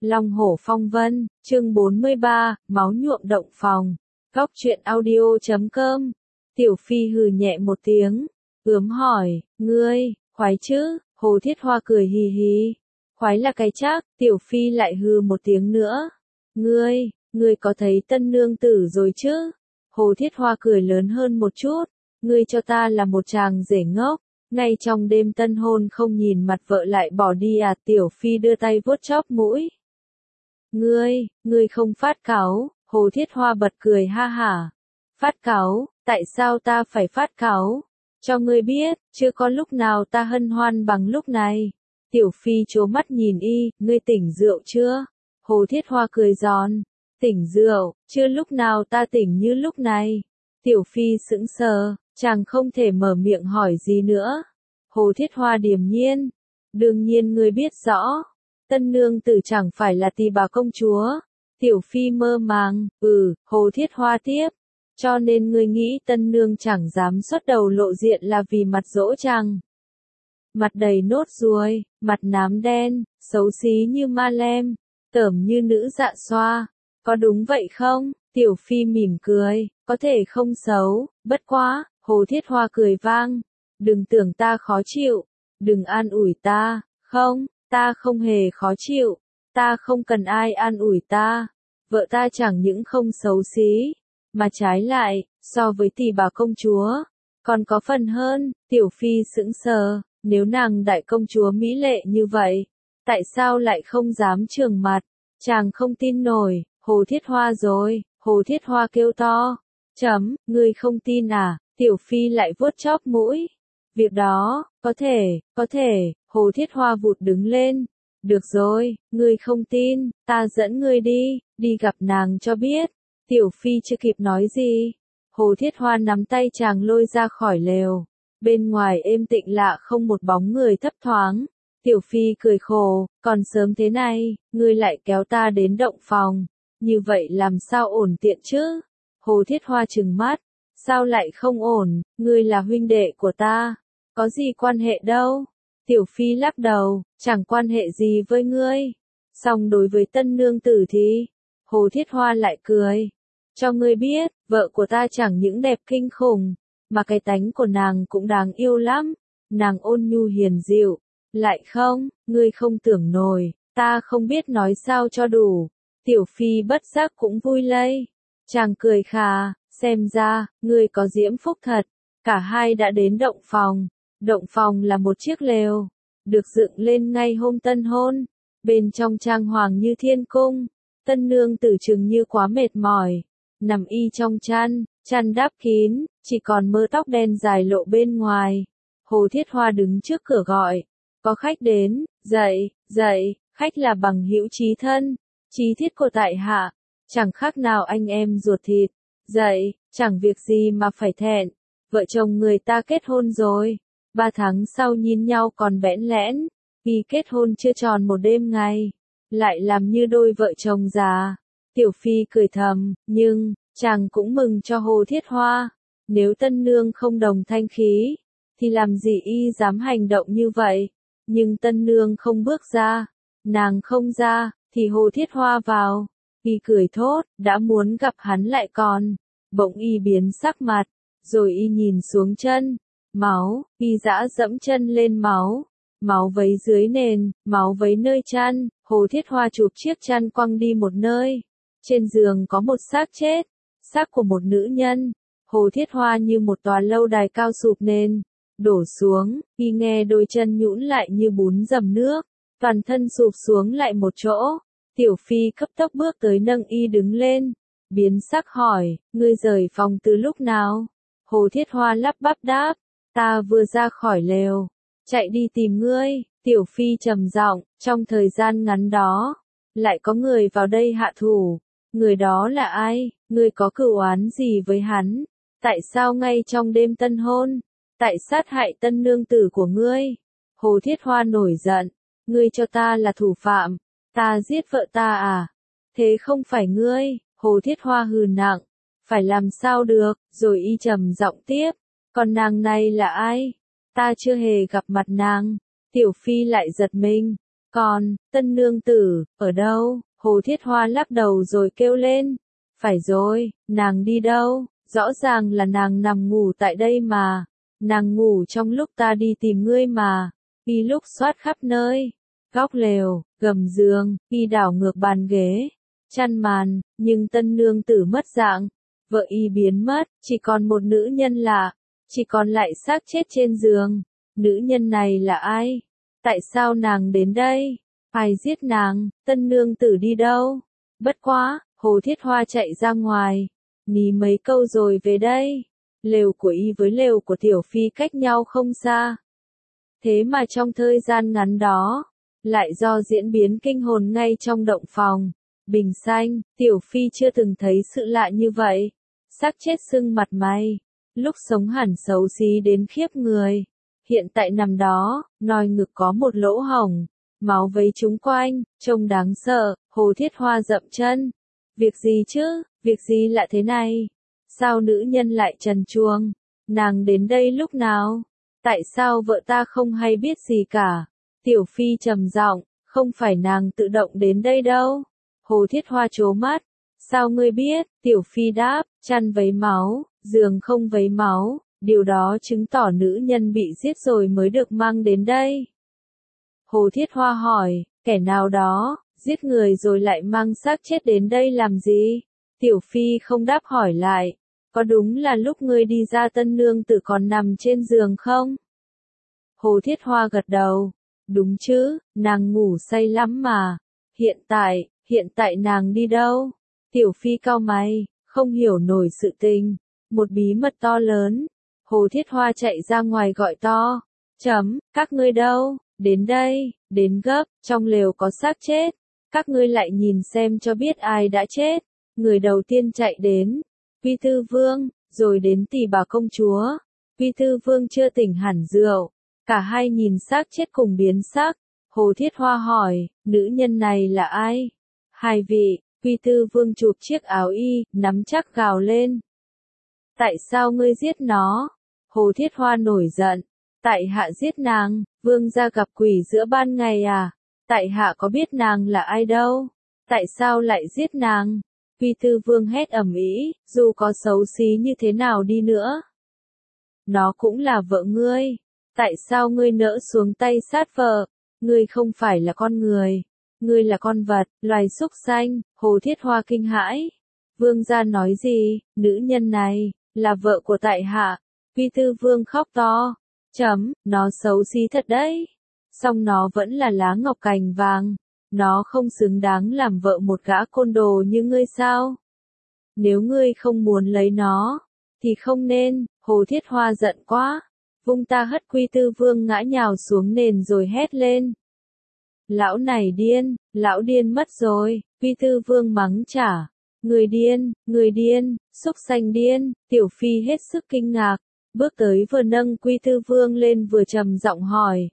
Long hổ phong vân, chương 43, máu nhuộm động phòng. Góc truyện audio.com. Tiểu Phi hừ nhẹ một tiếng, ướm hỏi, ngươi, khoái chứ? Hồ Thiết Hoa cười hì hì. Khoái là cái chắc. Tiểu Phi lại hừ một tiếng nữa. Ngươi có thấy tân nương tử rồi chứ? Hồ Thiết Hoa cười lớn hơn một chút. Ngươi cho ta là một chàng rể ngốc. Ngay trong đêm tân hôn không nhìn mặt vợ lại bỏ đi à? Tiểu Phi đưa tay vuốt chóp mũi. Ngươi không phát cáu? Hồ Thiết Hoa bật cười ha hả. Phát cáu? Tại sao ta phải phát cáu? Cho ngươi biết, chưa có lúc nào ta hân hoan bằng lúc này. Tiểu Phi trố mắt nhìn y, ngươi tỉnh rượu chưa? Hồ Thiết Hoa cười giòn. Tỉnh rượu, chưa lúc nào ta tỉnh như lúc này. Tiểu Phi sững sờ, chàng không thể mở miệng hỏi gì nữa. Hồ Thiết Hoa điềm nhiên. Đương nhiên ngươi biết rõ. Tân nương tử chẳng phải là tỳ bà công chúa. Tiểu Phi mơ màng, Hồ Thiết Hoa tiếp. Cho nên ngươi nghĩ tân nương chẳng dám xuất đầu lộ diện là vì mặt dỗ chăng? Mặt đầy nốt ruồi, mặt nám đen, xấu xí như ma lem, tởm như nữ dạ xoa. Có đúng vậy không? Tiểu Phi mỉm cười, có thể không xấu, bất quá. Hồ Thiết Hoa cười vang. Đừng tưởng ta khó chịu, đừng an ủi ta, không, ta không hề khó chịu, ta không cần ai an ủi ta. Vợ ta chẳng những không xấu xí, mà trái lại, so với tỳ bà công chúa, còn có phần hơn. Tiểu Phi sững sờ, nếu nàng đại công chúa mỹ lệ như vậy, tại sao lại không dám trường mặt? Chàng không tin nổi. Hồ Thiết Hoa rồi. Hồ Thiết Hoa kêu to. Ngươi không tin à? Tiểu Phi lại vuốt chóp mũi. Việc đó, có thể. Hồ Thiết Hoa vụt đứng lên. Được rồi, ngươi không tin, ta dẫn ngươi đi gặp nàng cho biết. Tiểu Phi chưa kịp nói gì. Hồ Thiết Hoa nắm tay chàng lôi ra khỏi lều. Bên ngoài êm tĩnh lạ không một bóng người thấp thoáng. Tiểu Phi cười khổ, còn sớm thế này, ngươi lại kéo ta đến động phòng. Như vậy làm sao ổn tiện chứ? Hồ Thiết Hoa trừng mắt. Sao lại không ổn, ngươi là huynh đệ của ta. Có gì quan hệ đâu. Tiểu Phi lắc đầu, chẳng quan hệ gì với ngươi. Song đối với tân nương tử thì, Hồ Thiết Hoa lại cười. Cho ngươi biết, vợ của ta chẳng những đẹp kinh khủng, mà cái tánh của nàng cũng đáng yêu lắm. Nàng ôn nhu hiền dịu. Lại không, ngươi không tưởng nổi, ta không biết nói sao cho đủ. Tiểu Phi bất giác cũng vui lây. Chàng cười khà, xem ra, ngươi có diễm phúc thật. Cả hai đã đến động phòng. Động phòng là một chiếc lều, được dựng lên ngay hôm tân hôn. Bên trong trang hoàng như thiên cung. Tân nương tử chừng như quá mệt mỏi, nằm y trong chăn đắp kín, chỉ còn mớ tóc đen dài lộ bên ngoài. Hồ Thiết Hoa đứng trước cửa gọi. Có khách đến. Dậy, khách là bằng hữu chí thân, chí thiết của tại hạ, chẳng khác nào anh em ruột thịt. Dậy, chẳng việc gì mà phải thẹn, vợ chồng người ta kết hôn rồi. 3 tháng sau nhìn nhau còn bẽn lẽn, vì kết hôn chưa tròn một đêm ngày, lại làm như đôi vợ chồng già. Tiểu Phi cười thầm, nhưng, chàng cũng mừng cho Hồ Thiết Hoa. Nếu tân nương không đồng thanh khí, thì làm gì y dám hành động như vậy. Nhưng tân nương không bước ra, nàng không ra, thì Hồ Thiết Hoa vào. Y cười thốt, đã muốn gặp hắn lại còn. Bỗng y biến sắc mặt, rồi y nhìn xuống chân. Máu, y dã dẫm chân lên máu. Máu vấy dưới nền, máu vấy nơi chăn. Hồ Thiết Hoa chụp chiếc chăn quăng đi một nơi. Trên giường có một xác chết, xác của một nữ nhân. Hồ Thiết Hoa như một tòa lâu đài cao sụp nền, đổ xuống, y nghe đôi chân nhũn lại như bún dầm nước, toàn thân sụp xuống lại một chỗ. Tiểu Phi cấp tốc bước tới nâng y đứng lên, biến sắc hỏi, ngươi rời phòng từ lúc nào? Hồ Thiết Hoa lắp bắp đáp, ta vừa ra khỏi lều, chạy đi tìm ngươi. Tiểu Phi trầm giọng, trong thời gian ngắn đó, lại có người vào đây hạ thủ. Người đó là ai? Ngươi có cửu oán gì với hắn? Tại sao ngay trong đêm tân hôn, tại sát hại tân nương tử của ngươi? Hồ Thiết Hoa nổi giận, ngươi cho ta là thủ phạm, ta giết vợ ta à? Thế không phải ngươi. Hồ Thiết Hoa hừ nặng, phải làm sao được, rồi y trầm giọng tiếp, còn nàng này là ai? Ta chưa hề gặp mặt nàng. Tiểu Phi lại giật mình, Còn, tân nương tử, ở đâu? Hồ Thiết Hoa lắc đầu rồi kêu lên. Phải rồi, nàng đi đâu? Rõ ràng là nàng nằm ngủ tại đây mà. Nàng ngủ trong lúc ta đi tìm ngươi mà. Y lúc soát khắp nơi. Góc lều, gầm giường, y đảo ngược bàn ghế, chăn màn, nhưng tân nương tử mất dạng. Vợ y biến mất, chỉ còn một nữ nhân lạ, chỉ còn lại xác chết trên giường. Nữ nhân này là ai? Tại sao nàng đến đây? Ai giết nàng? Tân nương tử đi đâu? Bất quá, Hồ Thiết Hoa chạy ra ngoài, ní mấy câu rồi về đây. Lều của y với lều của Tiểu Phi cách nhau không xa. Thế mà trong thời gian ngắn đó, lại do diễn biến kinh hồn ngay trong động phòng. Bình xanh, Tiểu Phi chưa từng thấy sự lạ như vậy. Xác chết sưng mặt mày, lúc sống hẳn xấu xí đến khiếp người. Hiện tại nằm đó, nòi ngực có một lỗ hổng, máu vấy chúng quanh, trông đáng sợ. Hồ Thiết Hoa dậm chân. Việc gì chứ, việc gì lạ thế này? Sao nữ nhân lại trần truồng? Nàng đến đây lúc nào? Tại sao vợ ta không hay biết gì cả? Tiểu Phi trầm giọng, không phải nàng tự động đến đây đâu. Hồ Thiết Hoa trố mắt. Sao ngươi biết? Tiểu Phi đáp, chăn vấy máu, giường không vấy máu, điều đó chứng tỏ nữ nhân bị giết rồi mới được mang đến đây. Hồ Thiết Hoa hỏi, kẻ nào đó, giết người rồi lại mang xác chết đến đây làm gì? Tiểu Phi không đáp hỏi lại, có đúng là lúc ngươi đi ra tân nương tử còn nằm trên giường không? Hồ Thiết Hoa gật đầu, đúng chứ, nàng ngủ say lắm mà. Hiện tại nàng đi đâu? Tiểu Phi cau mày, không hiểu nổi sự tình, một bí mật to lớn. Hồ Thiết Hoa chạy ra ngoài gọi to, các ngươi đâu? Đến đây, đến gấp, trong lều có xác chết. Các ngươi lại nhìn xem cho biết ai đã chết. Người đầu tiên chạy đến, Quy Tư Vương, rồi đến Tỷ Bà công chúa. Quy Tư Vương chưa tỉnh hẳn rượu, cả hai nhìn xác chết cùng biến sắc. Hồ Thiết Hoa hỏi, nữ nhân này là ai? Hai vị. Quy Tư Vương chụp chiếc áo y, nắm chắc gào lên. Tại sao ngươi giết nó? Hồ Thiết Hoa nổi giận. Tại hạ giết nàng, vương gia gặp quỷ giữa ban ngày à? Tại hạ có biết nàng là ai đâu? Tại sao lại giết nàng? Quy Tư Vương hét ầm ĩ, dù có xấu xí như thế nào đi nữa. Nó cũng là vợ ngươi. Tại sao ngươi nỡ xuống tay sát vợ? Ngươi không phải là con người. Ngươi là con vật, loài súc sanh. Hồ Thiết Hoa kinh hãi. Vương gia nói gì? Nữ nhân này, là vợ của tại hạ. Quy Tư Vương khóc to. Nó xấu xí thật đấy. Song nó vẫn là lá ngọc cành vàng. Nó không xứng đáng làm vợ một gã côn đồ như ngươi sao? Nếu ngươi không muốn lấy nó, thì không nên. Hồ Thiết Hoa giận quá. Vung ta hất Quy Tư Vương ngã nhào xuống nền rồi hét lên. Lão này điên, lão điên mất rồi. Quy Tư Vương mắng trả. Người điên, súc sanh điên. Tiểu Phi hết sức kinh ngạc, bước tới vừa nâng Quy Tư Vương lên vừa trầm giọng hỏi.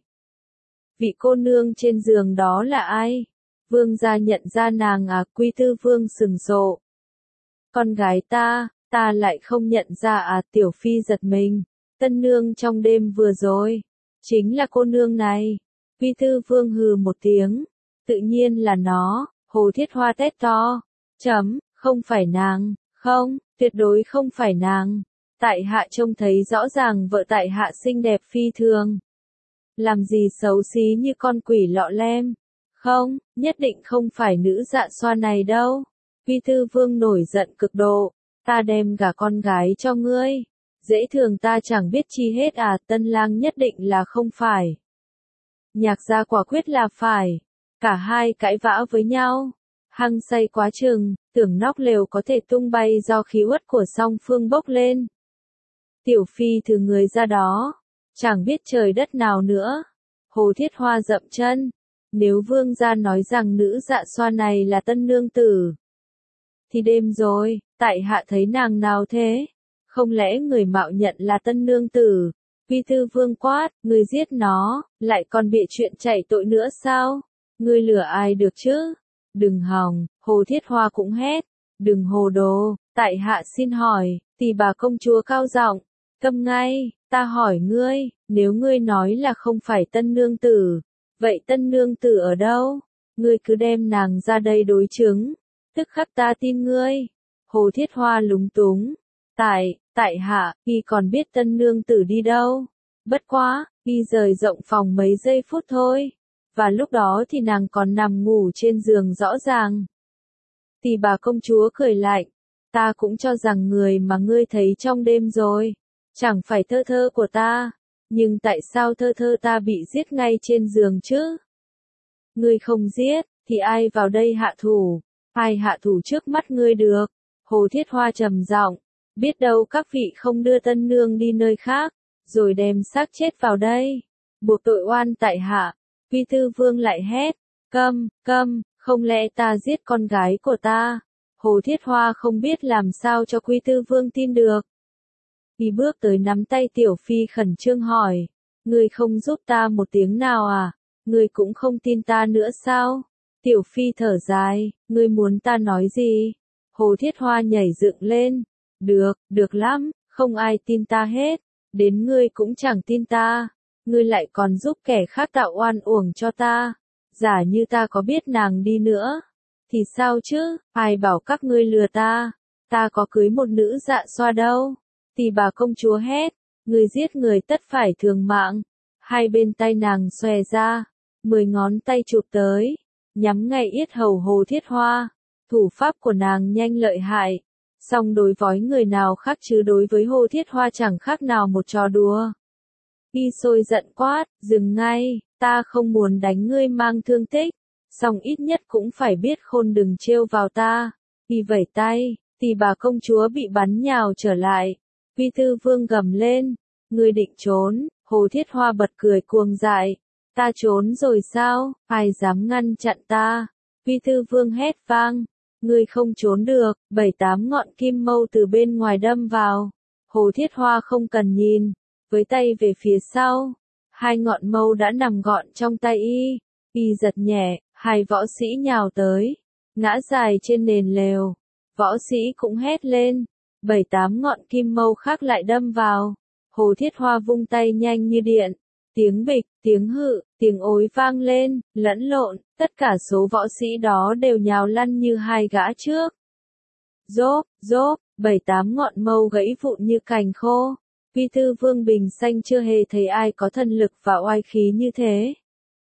Vị cô nương trên giường đó là ai? Vương gia nhận ra nàng à? Quy Tư Vương sừng sộ. Con gái ta lại không nhận ra à? Tiểu Phi giật mình. Tân nương trong đêm vừa rồi, chính là cô nương này. Quy Tư Vương hừ một tiếng. Tự nhiên là nó. Hồ Thiết Hoa thét to. Không phải nàng, không, tuyệt đối không phải nàng. Tại hạ trông thấy rõ ràng vợ tại hạ xinh đẹp phi thường. Làm gì xấu xí như con quỷ lọ lem. Không, nhất định không phải nữ dạ xoa này đâu. Quy Tư Vương nổi giận cực độ. Ta đem cả con gái cho ngươi. Dễ thường ta chẳng biết chi hết à? Tân lang nhất định là không phải. Nhạc gia quả quyết là phải. Cả hai cãi vã với nhau. Hăng say quá chừng, tưởng nóc lều có thể tung bay do khí uất của song phương bốc lên. Tiểu Phi thử người ra đó, chẳng biết trời đất nào nữa. Hồ Thiết Hoa dậm chân. Nếu vương gia nói rằng nữ dạ xoa này là tân nương tử, thì đêm rồi, tại hạ thấy nàng nào thế? Không lẽ người mạo nhận là tân nương tử? Quy Tư Vương quát, ngươi giết nó, lại còn bịa chuyện chạy tội nữa sao? Ngươi lừa ai được chứ? Đừng hòng. Hồ Thiết Hoa cũng hét. Đừng hồ đồ, tại hạ xin hỏi. Tỷ Bà công chúa cao giọng. Câm ngay, ta hỏi ngươi, nếu ngươi nói là không phải tân nương tử, Vậy tân nương tử ở đâu? Ngươi cứ đem nàng ra đây đối chứng. Tức khắc ta tin ngươi. Hồ Thiết Hoa lúng túng. Tại hạ, y còn biết tân nương tử đi đâu. Bất quá, y rời rộng phòng mấy giây phút thôi. Và lúc đó thì nàng còn nằm ngủ trên giường rõ ràng. Thì bà công chúa cười lạnh. Ta cũng cho rằng người mà ngươi thấy trong đêm rồi. Chẳng phải thơ thơ của ta. Nhưng tại sao thơ thơ ta bị giết ngay trên giường chứ? Ngươi không giết, thì ai vào đây hạ thủ? Ai hạ thủ trước mắt ngươi được? Hồ Thiết Hoa trầm giọng. Biết đâu các vị không đưa tân nương đi nơi khác, rồi đem xác chết vào đây. Buộc tội oan tại hạ. Quy Tư Vương lại hét. Câm, không lẽ ta giết con gái của ta? Hồ Thiết Hoa không biết làm sao cho Quy Tư Vương tin được. Y bước tới nắm tay Tiểu Phi khẩn trương hỏi. Ngươi không giúp ta một tiếng nào à? Ngươi cũng không tin ta nữa sao? Tiểu Phi thở dài. Ngươi muốn ta nói gì? Hồ Thiết Hoa nhảy dựng lên. Được lắm, không ai tin ta hết. Đến ngươi cũng chẳng tin ta. Ngươi lại còn giúp kẻ khác tạo oan uổng cho ta. Giả như ta có biết nàng đi nữa. Thì sao chứ, ai bảo các ngươi lừa ta. Ta có cưới một nữ dạ xoa đâu. Thì bà công chúa hét. Ngươi giết người tất phải thường mạng. Hai bên tay nàng xòe ra. 10 ngón tay chụp tới. Nhắm ngay yết hầu Hồ Thiết Hoa. Thủ pháp của nàng nhanh lợi hại. Song đối với người nào khác chứ đối với Hồ Thiết Hoa chẳng khác nào một trò đùa. Y sôi giận quát, dừng ngay, ta không muốn đánh ngươi mang thương tích, song ít nhất cũng phải biết khôn đừng trêu vào ta. Y vẩy tay, thì bà công chúa bị bắn nhào trở lại. Quy Tư Vương gầm lên, ngươi định trốn? Hồ Thiết Hoa bật cười cuồng dại. Ta trốn rồi sao, ai dám ngăn chặn ta? Quy Tư Vương hét vang. Ngươi không trốn được, 7-8 ngọn kim mâu từ bên ngoài đâm vào. Hồ Thiết Hoa không cần nhìn, với tay về phía sau. 2 ngọn mâu đã nằm gọn trong tay y. Y giật nhẹ, 2 võ sĩ nhào tới, ngã dài trên nền lều. Võ sĩ cũng hét lên. 7-8 ngọn kim mâu khác lại đâm vào. Hồ Thiết Hoa vung tay nhanh như điện. Tiếng bịch, tiếng hự, tiếng ối vang lên, lẫn lộn, tất cả số võ sĩ đó đều nhào lăn như 2 gã trước. Rốp, 7-8 ngọn mâu gãy vụn như cành khô. Quy Tư Vương bình xanh chưa hề thấy ai có thần lực và oai khí như thế.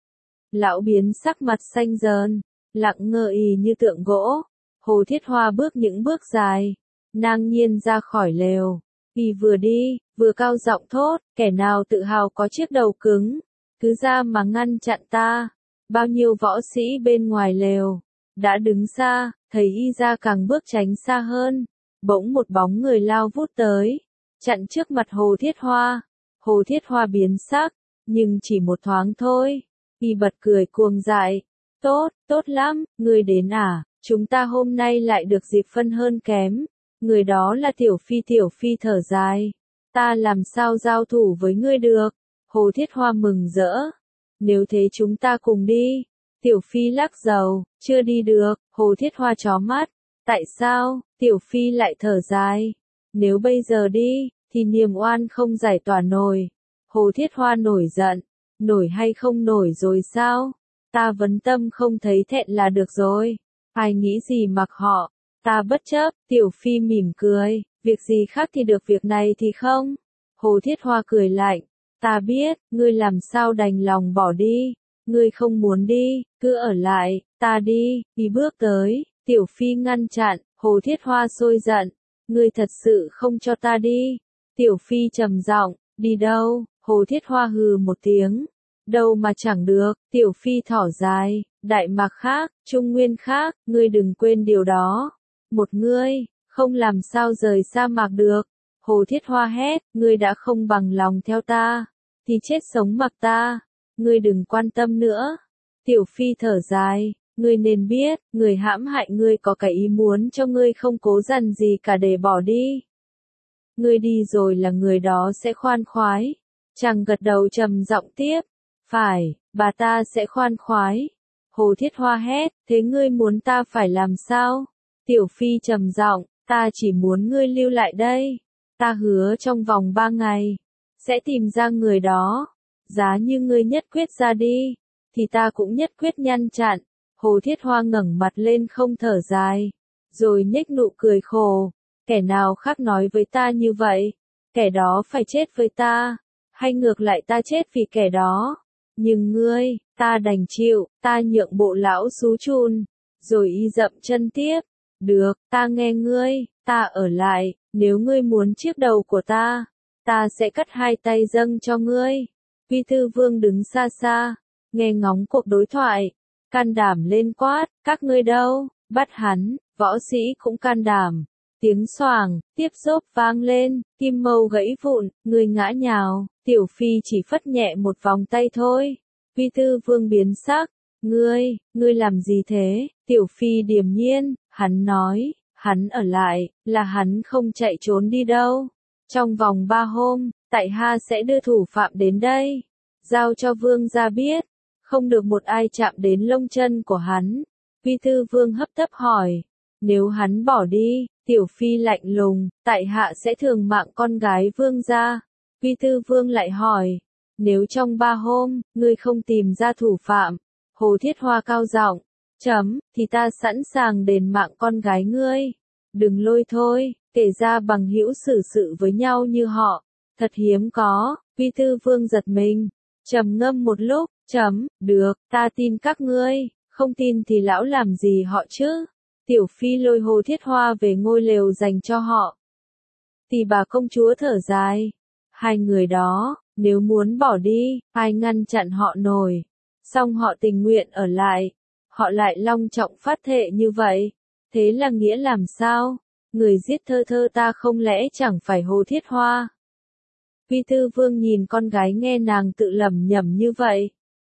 Lão biến sắc mặt xanh dờn, lặng ngơ ì như tượng gỗ. Hồ Thiết Hoa bước những bước dài, ngang nhiên ra khỏi lều. Y vừa đi, vừa cao giọng thốt, kẻ nào tự hào có chiếc đầu cứng, cứ ra mà ngăn chặn ta. Bao nhiêu võ sĩ bên ngoài lều đã đứng xa, thấy y ra càng bước tránh xa hơn. Bỗng một bóng người lao vút tới, chặn trước mặt Hồ Thiết Hoa. Hồ Thiết Hoa biến sắc, nhưng chỉ một thoáng thôi. Y bật cười cuồng dại. Tốt lắm, ngươi đến à? Chúng ta hôm nay lại được dịp phân hơn kém. Người đó là Tiểu Phi thở dài. Ta làm sao giao thủ với ngươi được? Hồ Thiết Hoa mừng rỡ. Nếu thế chúng ta cùng đi. Tiểu Phi lắc đầu, chưa đi được. Hồ Thiết Hoa chó mắt. Tại sao? Tiểu Phi lại thở dài. Nếu bây giờ đi, thì niềm oan không giải tỏa nổi. Hồ Thiết Hoa nổi giận. Nổi hay không nổi rồi sao? Ta vấn tâm không thấy thẹn là được rồi. Ai nghĩ gì mặc họ. Ta bất chấp. Tiểu Phi mỉm cười. Việc gì khác thì được, việc này thì không. Hồ Thiết Hoa cười lạnh. Ta biết, ngươi làm sao đành lòng bỏ đi. Ngươi không muốn đi, cứ ở lại, ta đi. Y bước tới, Tiểu Phi ngăn chặn. Hồ Thiết Hoa sôi giận. Ngươi thật sự không cho ta đi. Tiểu Phi trầm giọng, đi đâu? Hồ Thiết Hoa hừ một tiếng. Đâu mà chẳng được. Tiểu Phi thỏ dài, Đại Mạc khác, Trung Nguyên khác, ngươi đừng quên điều đó. Một ngươi, không làm sao rời sa mạc được. Hồ Thiết Hoa hét, ngươi đã không bằng lòng theo ta, thì chết sống mặc ta. Ngươi đừng quan tâm nữa. Tiểu Phi thở dài, ngươi nên biết, người hãm hại ngươi có cái ý muốn cho ngươi không cố dằn gì cả để bỏ đi. Ngươi đi rồi là người đó sẽ khoan khoái. Chàng gật đầu trầm giọng tiếp. Phải, bà ta sẽ khoan khoái. Hồ Thiết Hoa hét, thế ngươi muốn ta phải làm sao? Tiểu Phi trầm giọng, ta chỉ muốn ngươi lưu lại đây. Ta hứa trong vòng 3 ngày, sẽ tìm ra người đó. Giá như ngươi nhất quyết ra đi, thì ta cũng nhất quyết ngăn chặn. Hồ Thiết Hoa ngẩng mặt lên không thở dài, rồi nhếch nụ cười khổ. Kẻ nào khác nói với ta như vậy, kẻ đó phải chết với ta, hay ngược lại ta chết vì kẻ đó. Nhưng ngươi, ta đành chịu, ta nhượng bộ lão xú chun, rồi y dậm chân tiếp. Được, ta nghe ngươi, ta ở lại, nếu ngươi muốn chiếc đầu của ta sẽ cắt hai tay dâng cho ngươi. Vi Thư Vương đứng xa xa, nghe ngóng cuộc đối thoại, can đảm lên quát, các ngươi đâu, bắt hắn. Võ sĩ cũng can đảm. Tiếng xoàng, tiếp xốp vang lên, kim mâu gãy vụn, người ngã nhào, Tiểu Phi chỉ phất nhẹ một vòng tay thôi. Vi Thư Vương biến sắc, ngươi làm gì thế? Tiểu Phi điềm nhiên, hắn nói, hắn ở lại, là hắn không chạy trốn đi đâu. Trong vòng 3 hôm, tại hạ sẽ đưa thủ phạm đến đây, giao cho vương gia biết, không được một ai chạm đến lông chân của hắn. Vi Thư Vương hấp tấp hỏi, nếu hắn bỏ đi, Tiểu Phi lạnh lùng, tại hạ sẽ thường mạng con gái vương gia. Vi Thư Vương lại hỏi, nếu trong 3 hôm, ngươi không tìm ra thủ phạm, Hồ Thiết Hoa cao giọng, thì ta sẵn sàng đền mạng con gái ngươi. Đừng lôi thôi, kể ra bằng hữu xử sự với nhau như họ, thật hiếm có. Vi Thư Vương giật mình, trầm ngâm một lúc, được, ta tin các ngươi, không tin thì lão làm gì họ chứ? Tiểu Phi lôi Hồ Thiết Hoa về ngôi lều dành cho họ. Thì bà công chúa thở dài, hai người đó, nếu muốn bỏ đi, ai ngăn chặn họ nổi, song họ tình nguyện ở lại, họ lại long trọng phát thệ như vậy, thế là nghĩa làm sao? Người giết Thơ Thơ ta không lẽ chẳng phải Hồ Thiết Hoa? Vi Thư Vương nhìn con gái nghe nàng tự lẩm nhẩm như vậy.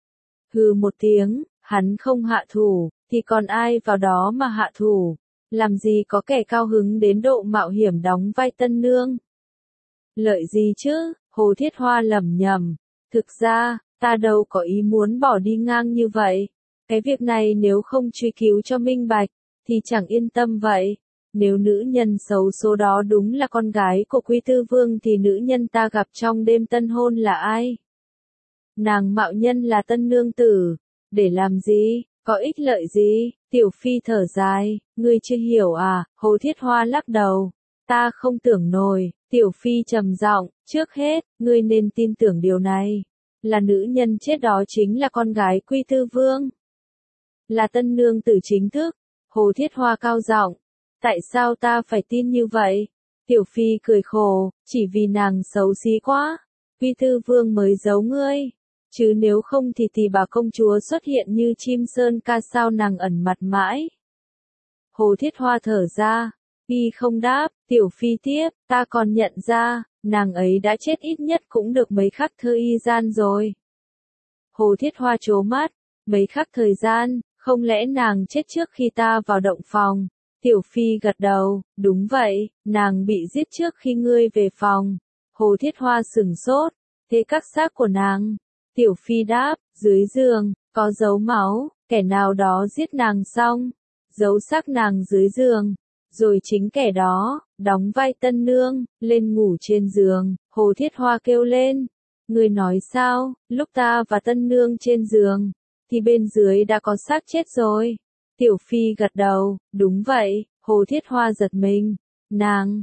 Hừ một tiếng, hắn không hạ thủ, thì còn ai vào đó mà hạ thủ? Làm gì có kẻ cao hứng đến độ mạo hiểm đóng vai tân nương? Lợi gì chứ? Hồ Thiết Hoa lẩm nhẩm. Thực ra, ta đâu có ý muốn bỏ đi ngang như vậy. Cái việc này nếu không truy cứu cho minh bạch, thì chẳng yên tâm vậy. Nếu nữ nhân xấu số đó đúng là con gái của Quý Tư Vương thì nữ nhân ta gặp trong đêm tân hôn là ai? Nàng mạo nhân là tân nương tử. Để làm gì? Có ích lợi gì? Tiểu Phi thở dài, ngươi chưa hiểu à? Hồ Thiết Hoa lắc đầu. Ta không tưởng nổi. Tiểu Phi trầm giọng, trước hết, ngươi nên tin tưởng điều này. Là nữ nhân chết đó chính là con gái Quý Tư Vương. Là tân nương tử chính thức. Hồ Thiết Hoa cao giọng. Tại sao ta phải tin như vậy? Tiểu Phi cười khổ, chỉ vì nàng xấu xí quá. Vi Thư Vương mới giấu ngươi. Chứ nếu không thì bà công chúa xuất hiện như chim sơn ca sao nàng ẩn mặt mãi. Hồ Thiết Hoa thở ra. Y không đáp, Tiểu Phi tiếp, ta còn nhận ra, nàng ấy đã chết ít nhất cũng được mấy khắc thời gian rồi. Hồ Thiết Hoa trố mắt, mấy khắc thời gian, không lẽ nàng chết trước khi ta vào động phòng? Tiểu Phi gật đầu, đúng vậy, nàng bị giết trước khi ngươi về phòng. Hồ Thiết Hoa sửng sốt, thế các xác của nàng? Tiểu Phi đáp, dưới giường, có dấu máu, kẻ nào đó giết nàng xong, giấu xác nàng dưới giường, rồi chính kẻ đó, đóng vai tân nương, lên ngủ trên giường. Hồ Thiết Hoa kêu lên, ngươi nói sao, lúc ta và tân nương trên giường, thì bên dưới đã có xác chết rồi. Tiểu Phi gật đầu, đúng vậy. Hồ Thiết Hoa giật mình, nàng,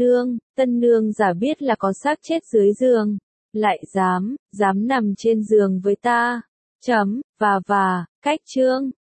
tân nương giả biết là có xác chết dưới giường, lại dám nằm trên giường với ta. Và, cách chương